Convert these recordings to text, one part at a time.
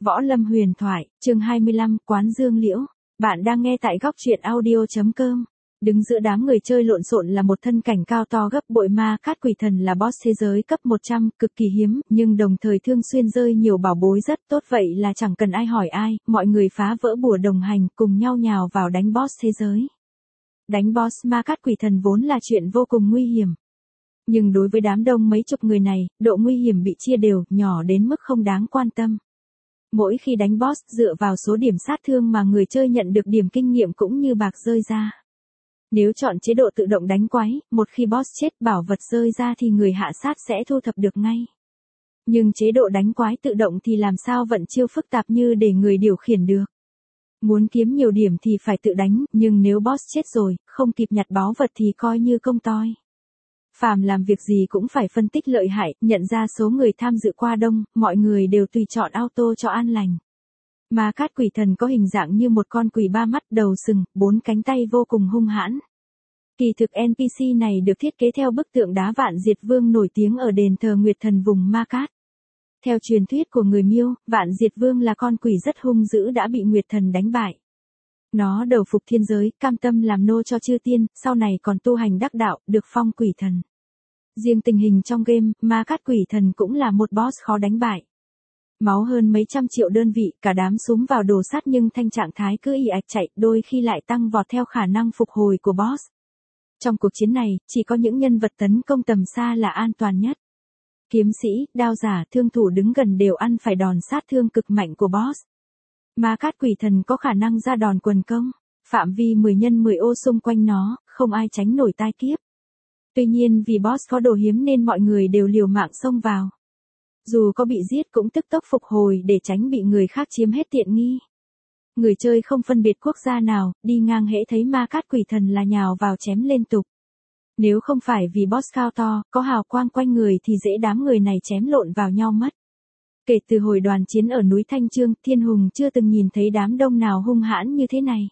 Võ Lâm Huyền Thoại, chương 25, Quán Dương Liễu. Bạn đang nghe tại góc truyện audio.com. Đứng giữa đám người chơi lộn xộn là một thân cảnh cao to gấp bội Ma Cát Quỷ Thần là boss thế giới cấp 100, cực kỳ hiếm, nhưng đồng thời thường xuyên rơi nhiều bảo bối rất tốt, vậy là chẳng cần ai hỏi ai, mọi người phá vỡ bùa đồng hành cùng nhau nhào vào đánh boss thế giới. Đánh boss Ma Cát Quỷ Thần vốn là chuyện vô cùng nguy hiểm. Nhưng đối với đám đông mấy chục người này, độ nguy hiểm bị chia đều, nhỏ đến mức không đáng quan tâm. Mỗi khi đánh boss, dựa vào số điểm sát thương mà người chơi nhận được điểm kinh nghiệm cũng như bạc rơi ra. Nếu chọn chế độ tự động đánh quái, một khi boss chết bảo vật rơi ra thì người hạ sát sẽ thu thập được ngay. Nhưng chế độ đánh quái tự động thì làm sao vận chiêu phức tạp như để người điều khiển được. Muốn kiếm nhiều điểm thì phải tự đánh, nhưng nếu boss chết rồi, không kịp nhặt báu vật thì coi như công toi. Phàm làm việc gì cũng phải phân tích lợi hại, nhận ra số người tham dự quá đông, mọi người đều tùy chọn auto cho an lành. Ma Cát Quỷ Thần có hình dạng như một con quỷ ba mắt đầu sừng, 4 cánh tay vô cùng hung hãn. Kỳ thực NPC này được thiết kế theo bức tượng đá Vạn Diệt Vương nổi tiếng ở đền thờ Nguyệt Thần vùng Ma Cát. Theo truyền thuyết của người Miêu, Vạn Diệt Vương là con quỷ rất hung dữ đã bị Nguyệt Thần đánh bại. Nó đầu phục thiên giới, cam tâm làm nô cho chư tiên, sau này còn tu hành đắc đạo, được phong quỷ thần. Riêng tình hình trong game, Ma Cát Quỷ Thần cũng là một boss khó đánh bại. Máu hơn mấy trăm triệu đơn vị, cả đám súm vào đồ sát nhưng thanh trạng thái cứ ì ạch chạy, đôi khi lại tăng vọt theo khả năng phục hồi của boss. Trong cuộc chiến này, chỉ có những nhân vật tấn công tầm xa là an toàn nhất. Kiếm sĩ, đao giả, thương thủ đứng gần đều ăn phải đòn sát thương cực mạnh của boss. Ma Cát Quỷ Thần có khả năng ra đòn quần công, phạm vi 10 x 10 ô xung quanh nó, không ai tránh nổi tai kiếp. Tuy nhiên vì boss có đồ hiếm nên mọi người đều liều mạng xông vào. Dù có bị giết cũng tức tốc phục hồi để tránh bị người khác chiếm hết tiện nghi. Người chơi không phân biệt quốc gia nào, đi ngang hễ thấy Ma Cát Quỷ Thần là nhào vào chém liên tục. Nếu không phải vì boss cao to, có hào quang quanh người thì dễ đám người này chém lộn vào nhau mất. Kể từ hồi đoàn chiến ở núi Thanh Chương, Thiên Hùng chưa từng nhìn thấy đám đông nào hung hãn như thế này.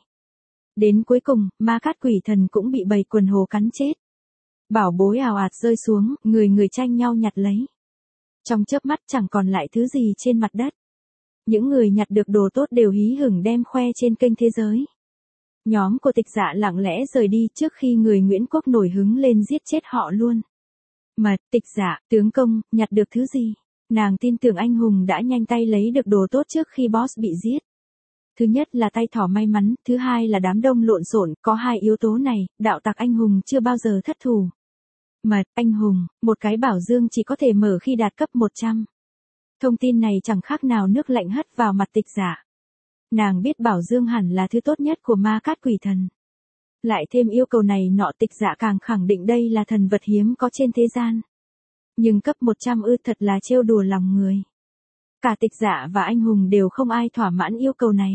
Đến cuối cùng, Ma Cát Quỷ Thần cũng bị bầy quần hồ cắn chết. Bảo bối ào ạt rơi xuống, người tranh nhau nhặt lấy. Trong chớp mắt chẳng còn lại thứ gì trên mặt đất. Những người nhặt được đồ tốt đều hí hửng đem khoe trên kênh thế giới. Nhóm của Tịch Dạ lặng lẽ rời đi trước khi người Nguyễn Quốc nổi hứng lên giết chết họ luôn. Mật, Tịch Dạ, tướng công, nhặt được thứ gì? Nàng tin tưởng anh hùng đã nhanh tay lấy được đồ tốt trước khi boss bị giết. Thứ nhất là tay thỏ may mắn, thứ hai là đám đông lộn xộn, có hai yếu tố này, đạo tặc anh hùng chưa bao giờ thất thủ. Mật, anh hùng, một cái bảo dương chỉ có thể mở khi đạt cấp 100. Thông tin này chẳng khác nào nước lạnh hất vào mặt Tịch Dạ. Nàng biết bảo dương hẳn là thứ tốt nhất của Ma Cát Quỷ Thần. Lại thêm yêu cầu này nọ, Tịch Dạ càng khẳng định đây là thần vật hiếm có trên thế gian. Nhưng cấp 100 thật là trêu đùa lòng người. Cả Tịch Dạ và anh hùng đều không ai thỏa mãn yêu cầu này.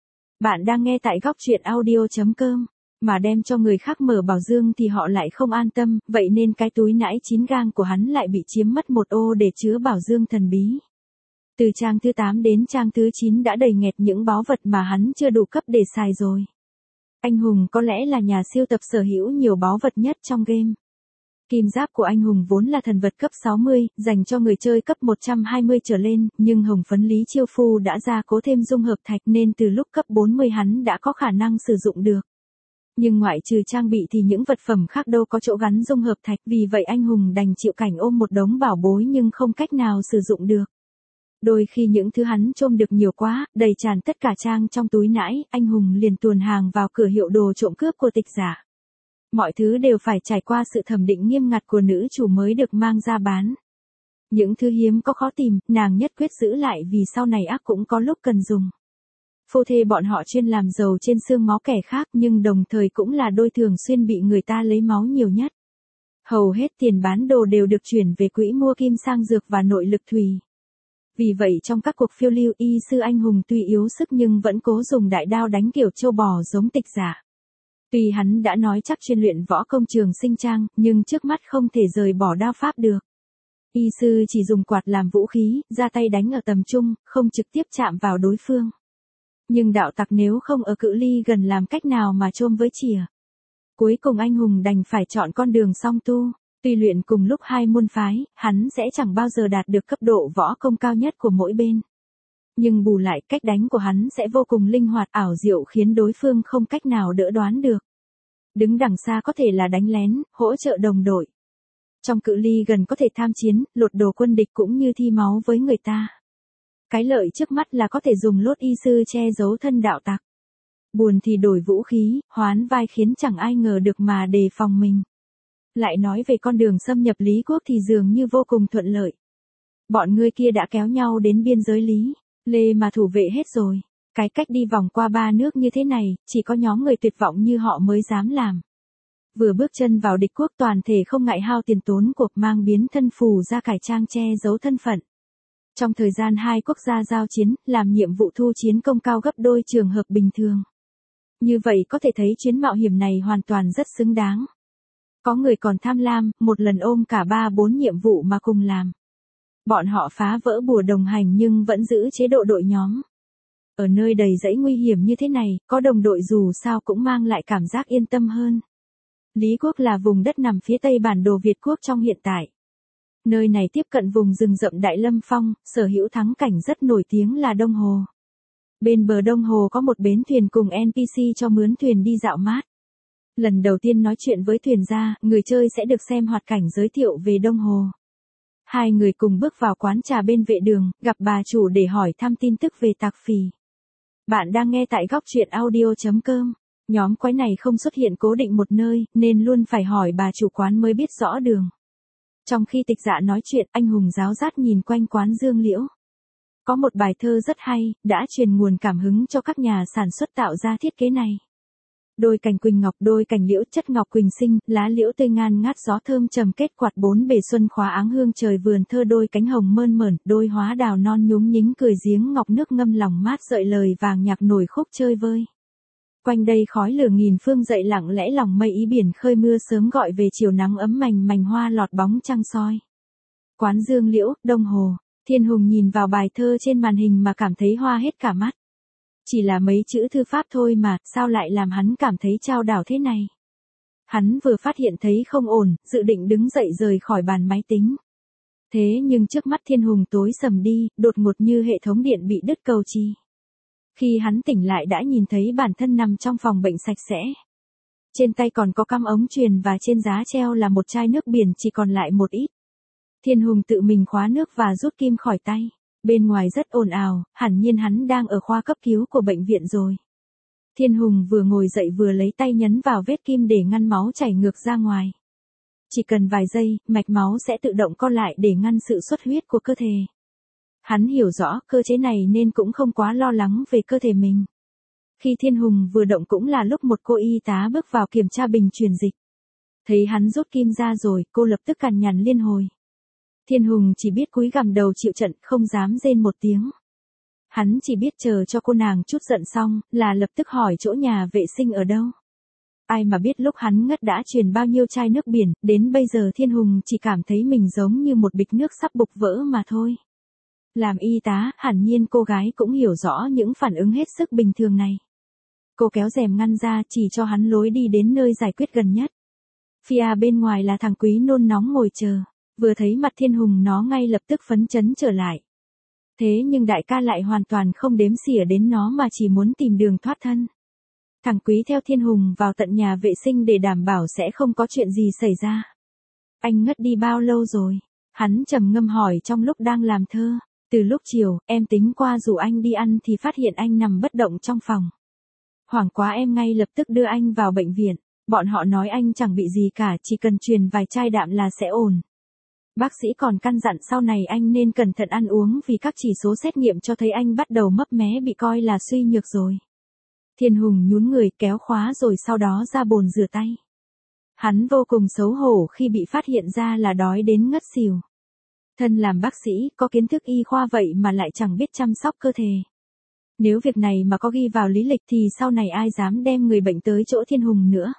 Bạn đang nghe tại góc truyện audio.com. Mà đem cho người khác mở bảo dương thì họ lại không an tâm, vậy nên cái túi nãi 9 gang của hắn lại bị chiếm mất một ô để chứa bảo dương thần bí. Từ trang thứ 8 đến trang thứ 9 đã đầy nghẹt những báu vật mà hắn chưa đủ cấp để xài rồi. Anh hùng có lẽ là nhà siêu tập sở hữu nhiều báu vật nhất trong game. Kim giáp của anh hùng vốn là thần vật cấp 60, dành cho người chơi cấp 120 trở lên, nhưng hồng phấn Lý Chiêu Phu đã gia cố thêm dung hợp thạch nên từ lúc cấp 40 hắn đã có khả năng sử dụng được. Nhưng ngoại trừ trang bị thì những vật phẩm khác đâu có chỗ gắn dung hợp thạch, vì vậy anh hùng đành chịu cảnh ôm một đống bảo bối nhưng không cách nào sử dụng được. Đôi khi những thứ hắn trôm được nhiều quá, đầy tràn tất cả trang trong túi nãi, anh hùng liền tuồn hàng vào cửa hiệu đồ trộm cướp của Tịch Dạ. Mọi thứ đều phải trải qua sự thẩm định nghiêm ngặt của nữ chủ mới được mang ra bán. Những thứ hiếm có khó tìm, nàng nhất quyết giữ lại vì sau này ác cũng có lúc cần dùng. Phu thê bọn họ chuyên làm giàu trên xương máu kẻ khác nhưng đồng thời cũng là đôi thường xuyên bị người ta lấy máu nhiều nhất. Hầu hết tiền bán đồ đều được chuyển về quỹ mua kim sang dược và nội lực thủy. Vì vậy trong các cuộc phiêu lưu, y sư anh hùng tuy yếu sức nhưng vẫn cố dùng đại đao đánh kiểu trâu bò giống Tịch Dạ. Tuy hắn đã nói chắc chuyên luyện võ công trường sinh trang, nhưng trước mắt không thể rời bỏ đao pháp được. Y sư chỉ dùng quạt làm vũ khí, ra tay đánh ở tầm trung, không trực tiếp chạm vào đối phương. Nhưng đạo tặc nếu không ở cự ly gần làm cách nào mà chôm với chìa. Cuối cùng anh hùng đành phải chọn con đường song tu. Tuy luyện cùng lúc hai môn phái, hắn sẽ chẳng bao giờ đạt được cấp độ võ công cao nhất của mỗi bên. Nhưng bù lại cách đánh của hắn sẽ vô cùng linh hoạt ảo diệu khiến đối phương không cách nào đỡ đoán được. Đứng đằng xa có thể là đánh lén, hỗ trợ đồng đội. Trong cự ly gần có thể tham chiến, lột đồ quân địch cũng như thi máu với người ta. Cái lợi trước mắt là có thể dùng lốt y sư che giấu thân đạo tặc. Buồn thì đổi vũ khí, hoán vai khiến chẳng ai ngờ được mà đề phòng mình. Lại nói về con đường xâm nhập Lý Quốc thì dường như vô cùng thuận lợi. Bọn người kia đã kéo nhau đến biên giới Lý Lê mà thủ vệ hết rồi. Cái cách đi vòng qua 3 nước như thế này, chỉ có nhóm người tuyệt vọng như họ mới dám làm. Vừa bước chân vào địch quốc toàn thể không ngại hao tiền tốn cuộc mang biến thân phù ra cải trang che giấu thân phận. Trong thời gian hai quốc gia giao chiến, làm nhiệm vụ thu chiến công cao gấp đôi trường hợp bình thường. Như vậy có thể thấy chuyến mạo hiểm này hoàn toàn rất xứng đáng. Có người còn tham lam, một lần ôm cả 3-4 nhiệm vụ mà cùng làm. Bọn họ phá vỡ bùa đồng hành nhưng vẫn giữ chế độ đội nhóm. Ở nơi đầy rẫy nguy hiểm như thế này, có đồng đội dù sao cũng mang lại cảm giác yên tâm hơn. Lý Quốc là vùng đất nằm phía tây bản đồ Việt Quốc trong hiện tại. Nơi này tiếp cận vùng rừng rậm Đại Lâm Phong, sở hữu thắng cảnh rất nổi tiếng là Đông Hồ. Bên bờ Đông Hồ có một bến thuyền cùng NPC cho mướn thuyền đi dạo mát. Lần đầu tiên nói chuyện với thuyền gia, người chơi sẽ được xem hoạt cảnh giới thiệu về Đông Hồ. Hai người cùng bước vào quán trà bên vệ đường, gặp bà chủ để hỏi thăm tin tức về Tạc Phì. Bạn đang nghe tại góc truyện audio.com. Nhóm quái này không xuất hiện cố định một nơi, nên luôn phải hỏi bà chủ quán mới biết rõ đường. Trong khi Tịch Dạ nói chuyện, anh hùng giáo giác nhìn quanh quán Dương Liễu. Có một bài thơ rất hay, đã truyền nguồn cảm hứng cho các nhà sản xuất tạo ra thiết kế này. Đôi cành quỳnh ngọc, đôi cành liễu chất ngọc quỳnh sinh, lá liễu tươi ngan ngát gió thơm trầm kết quạt bốn bề xuân khóa áng hương trời vườn thơ đôi cánh hồng mơn mởn, đôi hóa đào non nhúng nhính cười giếng ngọc nước ngâm lòng mát dợi lời vàng nhạc nổi khúc chơi vơi. Quanh đây khói lửa nghìn phương dậy lặng lẽ lòng mây ý biển khơi mưa sớm gọi về chiều nắng ấm mành mành hoa lọt bóng trăng soi. Quán Dương Liễu, Đông Hồ, Thiên Hùng nhìn vào bài thơ trên màn hình mà cảm thấy hoa hết cả mắt. Chỉ là mấy chữ thư pháp thôi mà, sao lại làm hắn cảm thấy chao đảo thế này? Hắn vừa phát hiện thấy không ổn, dự định đứng dậy rời khỏi bàn máy tính. Thế nhưng trước mắt Thiên Hùng tối sầm đi, đột ngột như hệ thống điện bị đứt cầu chi. Khi hắn tỉnh lại đã nhìn thấy bản thân nằm trong phòng bệnh sạch sẽ. Trên tay còn có cắm ống truyền và trên giá treo là một chai nước biển chỉ còn lại một ít. Thiên Hùng tự mình khóa nước và rút kim khỏi tay. Bên ngoài rất ồn ào, hẳn nhiên hắn đang ở khoa cấp cứu của bệnh viện rồi. Thiên Hùng vừa ngồi dậy vừa lấy tay nhấn vào vết kim để ngăn máu chảy ngược ra ngoài. Chỉ cần vài giây, mạch máu sẽ tự động co lại để ngăn sự xuất huyết của cơ thể. Hắn hiểu rõ cơ chế này nên cũng không quá lo lắng về cơ thể mình. Khi Thiên Hùng vừa động cũng là lúc một cô y tá bước vào kiểm tra bình truyền dịch. Thấy hắn rút kim ra rồi, cô lập tức cằn nhằn liên hồi. Thiên Hùng chỉ biết cúi gằm đầu chịu trận, không dám rên một tiếng. Hắn chỉ biết chờ cho cô nàng chút giận xong, là lập tức hỏi chỗ nhà vệ sinh ở đâu. Ai mà biết lúc hắn ngất đã truyền bao nhiêu chai nước biển, đến bây giờ Thiên Hùng chỉ cảm thấy mình giống như một bịch nước sắp bục vỡ mà thôi. Làm y tá, hẳn nhiên cô gái cũng hiểu rõ những phản ứng hết sức bình thường này. Cô kéo rèm ngăn ra chỉ cho hắn lối đi đến nơi giải quyết gần nhất. Phía bên ngoài là thằng Quý nôn nóng ngồi chờ. Vừa thấy mặt Thiên Hùng nó ngay lập tức phấn chấn trở lại. Thế nhưng đại ca lại hoàn toàn không đếm xỉa đến nó mà chỉ muốn tìm đường thoát thân. Thằng Quý theo Thiên Hùng vào tận nhà vệ sinh để đảm bảo sẽ không có chuyện gì xảy ra. Anh ngất đi bao lâu rồi? Hắn trầm ngâm hỏi trong lúc đang làm thơ. Từ lúc chiều, em tính qua rủ anh đi ăn thì phát hiện anh nằm bất động trong phòng. Hoảng quá em ngay lập tức đưa anh vào bệnh viện. Bọn họ nói anh chẳng bị gì cả, chỉ cần truyền vài chai đạm là sẽ ổn. Bác sĩ còn căn dặn sau này anh nên cẩn thận ăn uống vì các chỉ số xét nghiệm cho thấy anh bắt đầu mấp mé bị coi là suy nhược rồi. Thiên Hùng nhún người kéo khóa rồi sau đó ra bồn rửa tay. Hắn vô cùng xấu hổ khi bị phát hiện ra là đói đến ngất xỉu. Thân làm bác sĩ, có kiến thức y khoa vậy mà lại chẳng biết chăm sóc cơ thể. Nếu việc này mà có ghi vào lý lịch thì sau này ai dám đem người bệnh tới chỗ Thiên Hùng nữa.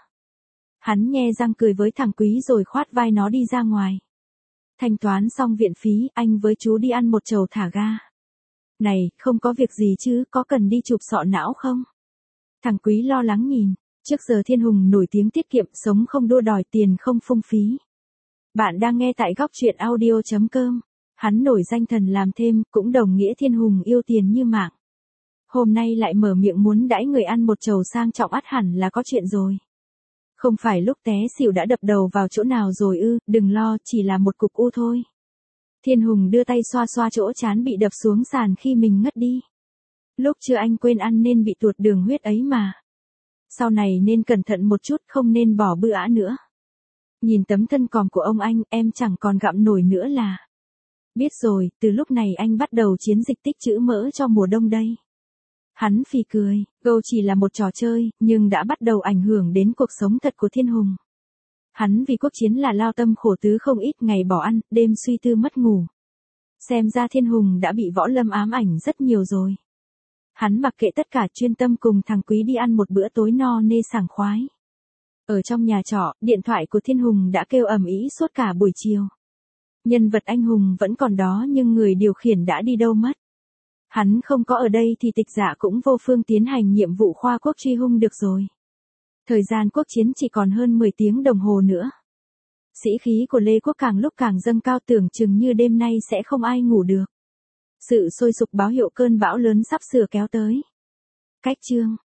Hắn nhe răng cười với thằng Quý rồi khoát vai nó đi ra ngoài. Thanh toán xong viện phí, anh với chú đi ăn một chầu thả ga. Này, không có việc gì chứ, có cần đi chụp sọ não không? Thằng Quý lo lắng nhìn. Trước giờ Thiên Hùng nổi tiếng tiết kiệm, sống không đua đòi, tiền không phung phí. Bạn đang nghe tại góc truyện audio.com. Hắn nổi danh thần làm thêm, cũng đồng nghĩa Thiên Hùng yêu tiền như mạng. Hôm nay lại mở miệng muốn đãi người ăn một chầu sang trọng ắt hẳn là có chuyện rồi. Không phải lúc té xỉu đã đập đầu vào chỗ nào rồi ư, đừng lo, chỉ là một cục u thôi. Thiên Hùng đưa tay xoa xoa chỗ trán bị đập xuống sàn khi mình ngất đi. Lúc chưa anh quên ăn nên bị tuột đường huyết ấy mà. Sau này nên cẩn thận một chút, không nên bỏ bữa nữa. Nhìn tấm thân còm của ông anh, em chẳng còn gặm nổi nữa là. Biết rồi, từ lúc này anh bắt đầu chiến dịch tích trữ mỡ cho mùa đông đây. Hắn phì cười, Go chỉ là một trò chơi, nhưng đã bắt đầu ảnh hưởng đến cuộc sống thật của Thiên Hùng. Hắn vì quốc chiến là lao tâm khổ tứ không ít, ngày bỏ ăn, đêm suy tư mất ngủ. Xem ra Thiên Hùng đã bị Võ Lâm ám ảnh rất nhiều rồi. Hắn mặc kệ tất cả, chuyên tâm cùng thằng Quý đi ăn một bữa tối no nê sảng khoái. Ở trong nhà trọ, điện thoại của Thiên Hùng đã kêu ầm ĩ suốt cả buổi chiều. Nhân vật anh hùng vẫn còn đó nhưng người điều khiển đã đi đâu mất. Hắn không có ở đây thì Tịch Dạ cũng vô phương tiến hành nhiệm vụ khoa quốc truy hung được rồi. Thời gian quốc chiến chỉ còn hơn 10 tiếng đồng hồ nữa. Sĩ khí của Lê Quốc càng lúc càng dâng cao, tưởng chừng như đêm nay sẽ không ai ngủ được. Sự sôi sục báo hiệu cơn bão lớn sắp sửa kéo tới. Cách chương